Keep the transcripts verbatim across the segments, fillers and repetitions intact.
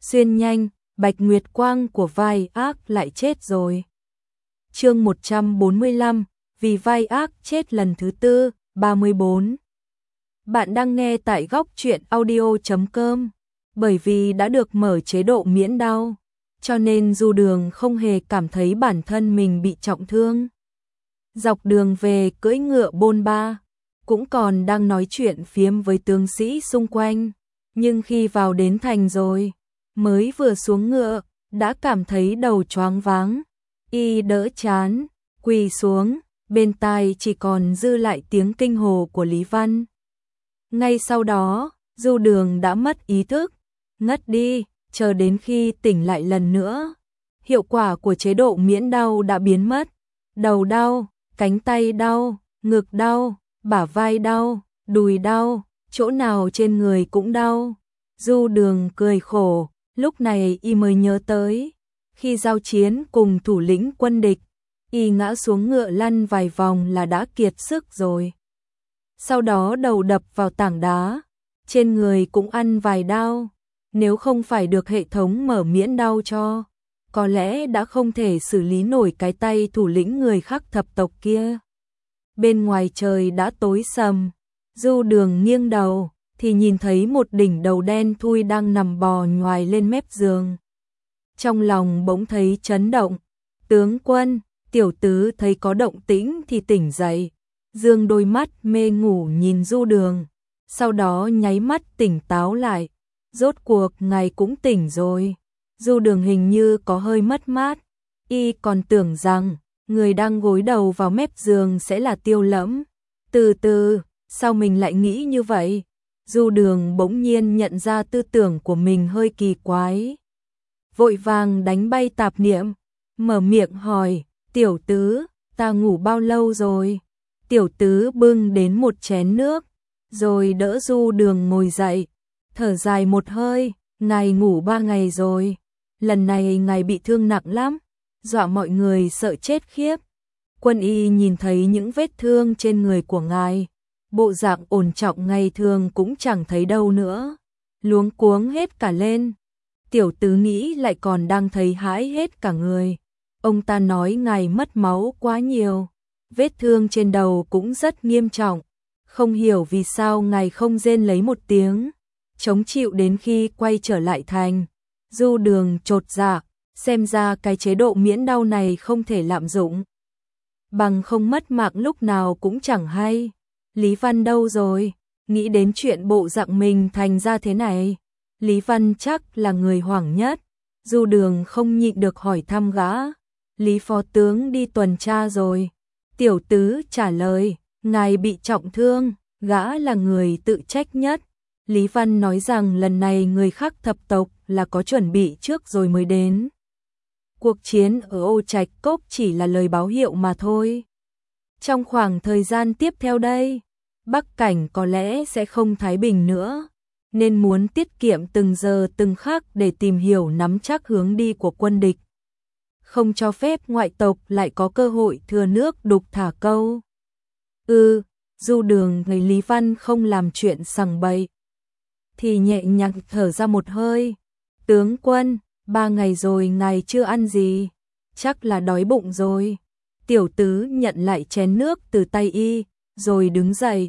xuyên nhanh, Bạch Nguyệt Quang của vai ác lại chết rồi. Chương một trăm bốn mươi lăm, vì vai ác chết lần thứ tư, ba mươi bốn. Bạn đang nghe tại góc truyện audio chấm com. Bởi vì đã được mở chế độ miễn đau, cho nên Du Đường không hề cảm thấy bản thân mình bị trọng thương. Dọc đường về cưỡi ngựa bôn ba, cũng còn đang nói chuyện phiếm với tướng sĩ xung quanh, nhưng khi vào đến thành rồi, mới vừa xuống ngựa, đã cảm thấy đầu choáng váng, y đỡ chán, quỳ xuống, bên tai chỉ còn dư lại tiếng kinh hồ của Lý Văn. Ngay sau đó, Du Đường đã mất ý thức, ngất đi, chờ đến khi tỉnh lại lần nữa. Hiệu quả của chế độ miễn đau đã biến mất, đầu đau, cánh tay đau, ngực đau, bả vai đau, đùi đau, chỗ nào trên người cũng đau. Du Đường cười khổ, lúc này y mới nhớ tới, khi giao chiến cùng thủ lĩnh quân địch, y ngã xuống ngựa lăn vài vòng là đã kiệt sức rồi. Sau đó đầu đập vào tảng đá, trên người cũng ăn vài đau, nếu không phải được hệ thống mở miễn đau cho, có lẽ đã không thể xử lý nổi cái tay thủ lĩnh người khác thập tộc kia. Bên ngoài trời đã tối sầm, Du Đường nghiêng đầu, thì nhìn thấy một đỉnh đầu đen thui đang nằm bò nhoài lên mép giường. Trong lòng bỗng thấy chấn động, tướng quân, tiểu tứ thấy có động tĩnh thì tỉnh dậy, dương đôi mắt mê ngủ nhìn Du Đường, sau đó nháy mắt tỉnh táo lại, rốt cuộc ngài cũng tỉnh rồi. Du Đường hình như có hơi mất mát, y còn tưởng rằng người đang gối đầu vào mép giường sẽ là Tiêu Lẫm. Từ từ, sao mình lại nghĩ như vậy? Du Đường bỗng nhiên nhận ra tư tưởng của mình hơi kỳ quái. Vội vàng đánh bay tạp niệm, mở miệng hỏi, tiểu tứ, ta ngủ bao lâu rồi? Tiểu tứ bưng đến một chén nước, rồi đỡ Du Đường ngồi dậy, thở dài một hơi, ngài ngủ ba ngày rồi, lần này ngài bị thương nặng lắm, dọa mọi người sợ chết khiếp. Quân y nhìn thấy những vết thương trên người của ngài, bộ dạng ổn trọng ngày thường cũng chẳng thấy đâu nữa, luống cuống hết cả lên. Tiểu tứ nghĩ lại còn đang thấy hãi hết cả người. Ông ta nói ngài mất máu quá nhiều, vết thương trên đầu cũng rất nghiêm trọng, không hiểu vì sao ngài không rên lấy một tiếng, chống chịu đến khi quay trở lại thành. Du Đường chột dạ, xem ra cái chế độ miễn đau này không thể lạm dụng, bằng không mất mạng lúc nào cũng chẳng hay. Lý Văn đâu rồi? Nghĩ đến chuyện bộ dạng mình thành ra thế này, Lý Văn chắc là người hoảng nhất. Du Đường không nhịn được hỏi thăm gã. Lý phó tướng đi tuần tra rồi. Tiểu tứ trả lời, ngài bị trọng thương, gã là người tự trách nhất. Lý Văn nói rằng lần này người khác thập tộc là có chuẩn bị trước rồi mới đến. Cuộc chiến ở Ô Trạch Cốc chỉ là lời báo hiệu mà thôi. Trong khoảng thời gian tiếp theo đây, Bắc Cảnh có lẽ sẽ không thái bình nữa, nên muốn tiết kiệm từng giờ từng khắc để tìm hiểu nắm chắc hướng đi của quân địch. Không cho phép ngoại tộc lại có cơ hội thừa nước đục thả câu. Ừ, Du Đường thấy Lý Văn không làm chuyện sằng bậy, thì nhẹ nhàng thở ra một hơi. Tướng quân, ba ngày rồi ngài chưa ăn gì, chắc là đói bụng rồi. Tiểu tứ nhận lại chén nước từ tay y, rồi đứng dậy.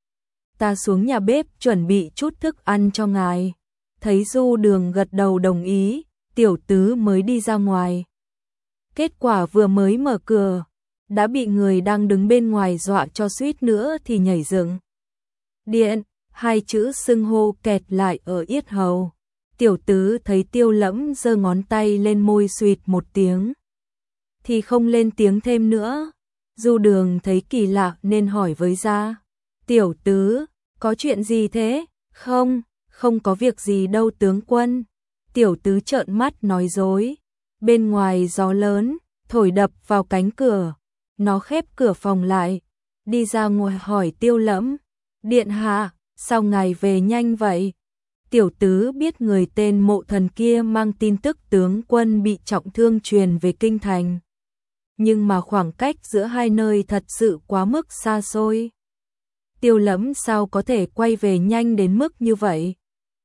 Ta xuống nhà bếp chuẩn bị chút thức ăn cho ngài. Thấy Du Đường gật đầu đồng ý, tiểu tứ mới đi ra ngoài. Kết quả vừa mới mở cửa, đã bị người đang đứng bên ngoài dọa cho suýt nữa thì nhảy dựng. Điện, hai chữ xưng hô kẹt lại ở yết hầu. Tiểu tứ thấy Tiêu Lẫm giơ ngón tay lên môi suýt một tiếng, thì không lên tiếng thêm nữa. Du Đường thấy kỳ lạ nên hỏi với ra, tiểu tứ, có chuyện gì thế? Không, không có việc gì đâu tướng quân. Tiểu tứ trợn mắt nói dối. Bên ngoài gió lớn, thổi đập vào cánh cửa. Nó khép cửa phòng lại, đi ra ngoài hỏi Tiêu Lẫm, điện hạ, sao ngài về nhanh vậy? Tiểu tứ biết người tên Mộ Thần kia mang tin tức tướng quân bị trọng thương truyền về kinh thành, nhưng mà khoảng cách giữa hai nơi thật sự quá mức xa xôi. Tiêu Lẫm sao có thể quay về nhanh đến mức như vậy?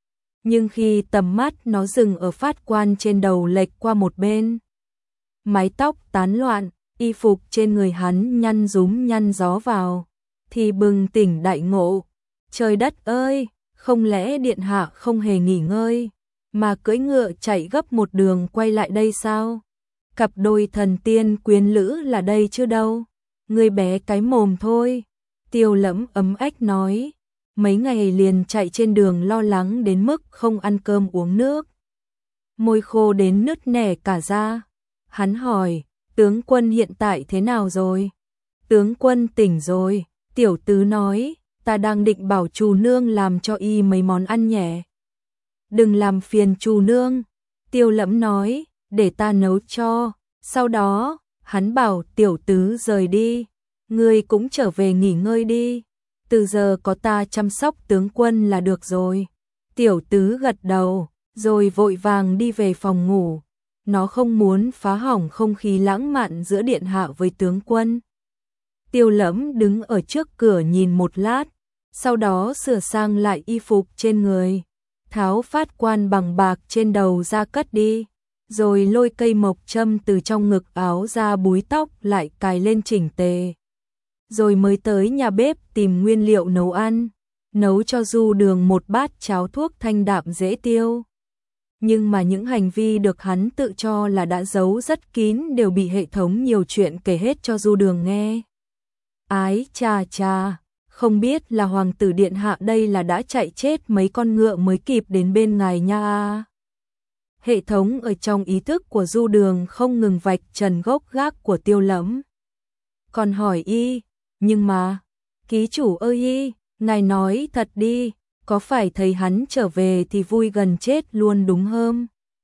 Nhưng khi tầm mắt nó dừng ở phát quan trên đầu lệch qua một bên, mái tóc tán loạn, y phục trên người hắn nhăn rúm nhăn gió vào, thì bừng tỉnh đại ngộ. Trời đất ơi, không lẽ điện hạ không hề nghỉ ngơi, mà cưỡi ngựa chạy gấp một đường quay lại đây sao? Cặp đôi thần tiên quyến lữ là đây chứ đâu. Ngươi bé cái mồm thôi. Tiêu Lẫm ấm ách nói. Mấy ngày liền chạy trên đường lo lắng đến mức không ăn cơm uống nước. Môi khô đến nứt nẻ cả da. Hắn hỏi, tướng quân hiện tại thế nào rồi? Tướng quân tỉnh rồi. Tiểu tứ nói, ta đang định bảo Trù nương làm cho y mấy món ăn nhẹ. Đừng làm phiền Trù nương. Tiêu Lẫm nói, để ta nấu cho. Sau đó, hắn bảo tiểu tứ rời đi. Ngươi cũng trở về nghỉ ngơi đi. Từ giờ có ta chăm sóc tướng quân là được rồi. Tiểu tứ gật đầu, rồi vội vàng đi về phòng ngủ. Nó không muốn phá hỏng không khí lãng mạn giữa điện hạ với tướng quân. Tiêu Lẫm đứng ở trước cửa nhìn một lát, sau đó sửa sang lại y phục trên người, tháo phát quan bằng bạc trên đầu ra cất đi, rồi lôi cây mộc châm từ trong ngực áo ra búi tóc lại cài lên chỉnh tề. Rồi mới tới nhà bếp tìm nguyên liệu nấu ăn, nấu cho Du Đường một bát cháo thuốc thanh đạm dễ tiêu. Nhưng mà những hành vi được hắn tự cho là đã giấu rất kín đều bị hệ thống nhiều chuyện kể hết cho Du Đường nghe. Ái chà chà, không biết là hoàng tử điện hạ đây là đã chạy chết mấy con ngựa mới kịp đến bên ngài nha. Hệ thống ở trong ý thức của Du Đường không ngừng vạch trần gốc gác của Tiêu Lẫm. Còn hỏi y, nhưng mà, ký chủ ơi y, ngài nói thật đi, có phải thấy hắn trở về thì vui gần chết luôn đúng không?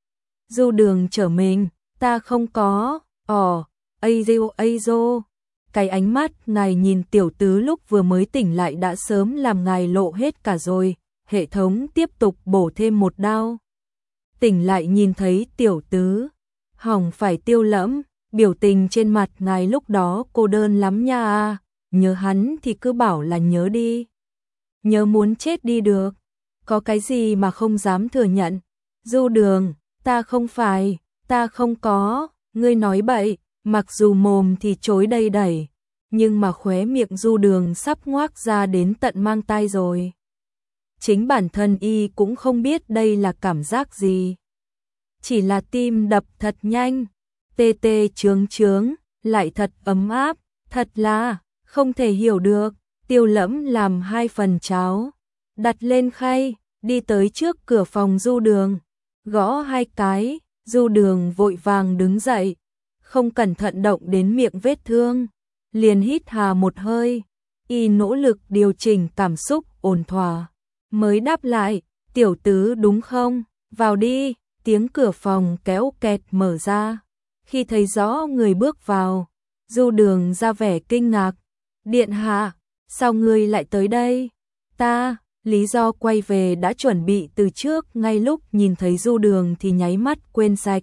Du Đường trở mình, ta không có, ồ, Azo Azo. Cái ánh mắt ngài nhìn tiểu tứ lúc vừa mới tỉnh lại đã sớm làm ngài lộ hết cả rồi. Hệ thống tiếp tục bổ thêm một đao. Tỉnh lại nhìn thấy tiểu tứ, hỏng phải Tiêu Lẫm, biểu tình trên mặt ngài lúc đó cô đơn lắm nha à. Nhớ hắn thì cứ bảo là nhớ đi. Nhớ muốn chết đi được. Có cái gì mà không dám thừa nhận. Du Đường, ta không phải, ta không có, ngươi nói bậy. Mặc dù mồm thì chối đầy đẩy, nhưng mà khóe miệng Du Đường sắp ngoác ra đến tận mang tai rồi. Chính bản thân y cũng không biết đây là cảm giác gì. Chỉ là tim đập thật nhanh, tê tê chướng chướng, lại thật ấm áp, thật là không thể hiểu được. Tiêu Lẫm làm hai phần cháo, đặt lên khay, đi tới trước cửa phòng Du Đường, gõ hai cái. Du Đường vội vàng đứng dậy, không cẩn thận động đến miệng vết thương, liền hít hà một hơi, y nỗ lực điều chỉnh cảm xúc ổn thỏa, mới đáp lại, tiểu tứ đúng không, vào đi. Tiếng cửa phòng kéo kẹt mở ra, khi thấy rõ người bước vào, Du Đường ra vẻ kinh ngạc, điện hạ, sao ngươi lại tới đây? Ta, lý do quay về đã chuẩn bị từ trước, ngay lúc nhìn thấy Du Đường thì nháy mắt quên sạch.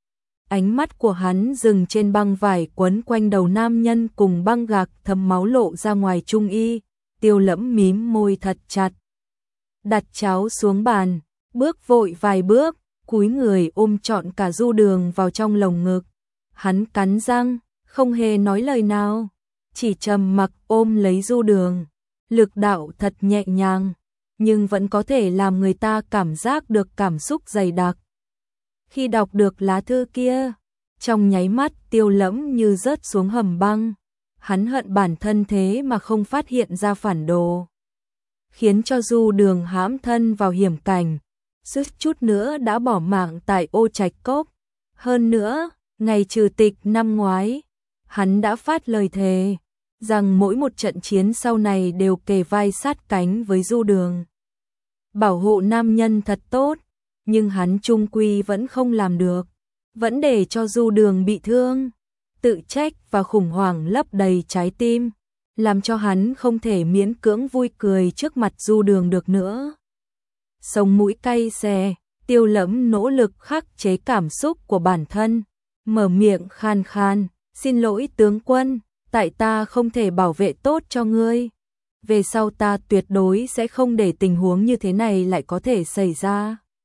Ánh mắt của hắn dừng trên băng vải quấn quanh đầu nam nhân cùng băng gạc thấm máu lộ ra ngoài trung y. Tiêu Lẫm mím môi thật chặt, đặt cháo xuống bàn, bước vội vài bước, cúi người ôm trọn cả Du Đường vào trong lồng ngực. Hắn cắn răng, không hề nói lời nào, chỉ trầm mặc ôm lấy Du Đường. Lực đạo thật nhẹ nhàng, nhưng vẫn có thể làm người ta cảm giác được cảm xúc dày đặc. Khi đọc được lá thư kia, trong nháy mắt Tiêu Lẫm như rớt xuống hầm băng. Hắn hận bản thân thế mà không phát hiện ra phản đồ, khiến cho Du Đường hãm thân vào hiểm cảnh, suýt chút nữa đã bỏ mạng tại Ô Trạch Cốc. Hơn nữa, ngày trừ tịch năm ngoái, hắn đã phát lời thề rằng mỗi một trận chiến sau này đều kề vai sát cánh với Du Đường, bảo hộ nam nhân thật tốt. Nhưng hắn chung quy vẫn không làm được, vẫn để cho Du Đường bị thương, tự trách và khủng hoảng lấp đầy trái tim, làm cho hắn không thể miễn cưỡng vui cười trước mặt Du Đường được nữa. Sống mũi cay xè, Tiêu Lẫm nỗ lực khắc chế cảm xúc của bản thân, mở miệng khan khan, xin lỗi tướng quân, tại ta không thể bảo vệ tốt cho ngươi. Về sau ta tuyệt đối sẽ không để tình huống như thế này lại có thể xảy ra.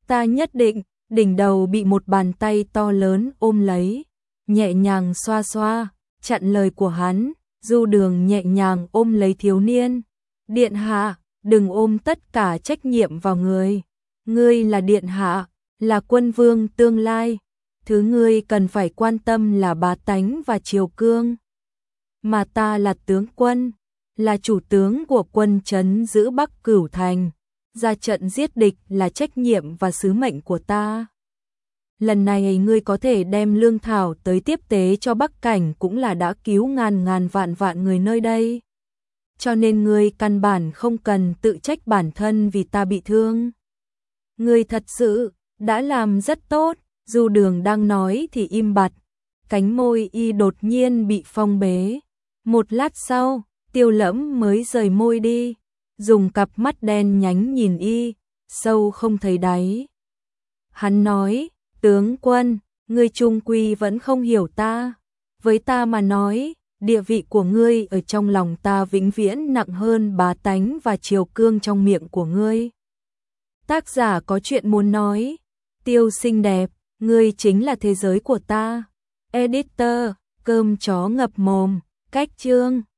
Ta nhất định. Đỉnh đầu bị một bàn tay to lớn ôm lấy, nhẹ nhàng xoa xoa, chặn lời của hắn. Du Đường nhẹ nhàng ôm lấy thiếu niên. Điện hạ, đừng ôm tất cả trách nhiệm vào người. Ngươi là điện hạ, là quân vương tương lai. Thứ ngươi cần phải quan tâm là bá tánh và triều cương. Mà ta là tướng quân, là chủ tướng của quân trấn giữ Bắc Cửu Thành. Ra trận giết địch là trách nhiệm và sứ mệnh của ta. Lần này ngươi có thể đem lương thảo tới tiếp tế cho Bắc Cảnh cũng là đã cứu ngàn ngàn vạn vạn người nơi đây. Cho nên ngươi căn bản không cần tự trách bản thân vì ta bị thương. Ngươi thật sự đã làm rất tốt. Du Đường đang nói thì im bặt, cánh môi y đột nhiên bị phong bế. Một lát sau, Tiêu Lẫm mới rời môi đi, dùng cặp mắt đen nhánh nhìn y, sâu không thấy đáy. Hắn nói, tướng quân, ngươi chung quy vẫn không hiểu ta. Với ta mà nói, địa vị của ngươi ở trong lòng ta vĩnh viễn nặng hơn bá tánh và triều cương trong miệng của ngươi. Tác giả có chuyện muốn nói. Tiêu xinh đẹp, ngươi chính là thế giới của ta. Editor, cơm chó ngập mồm, cách chương.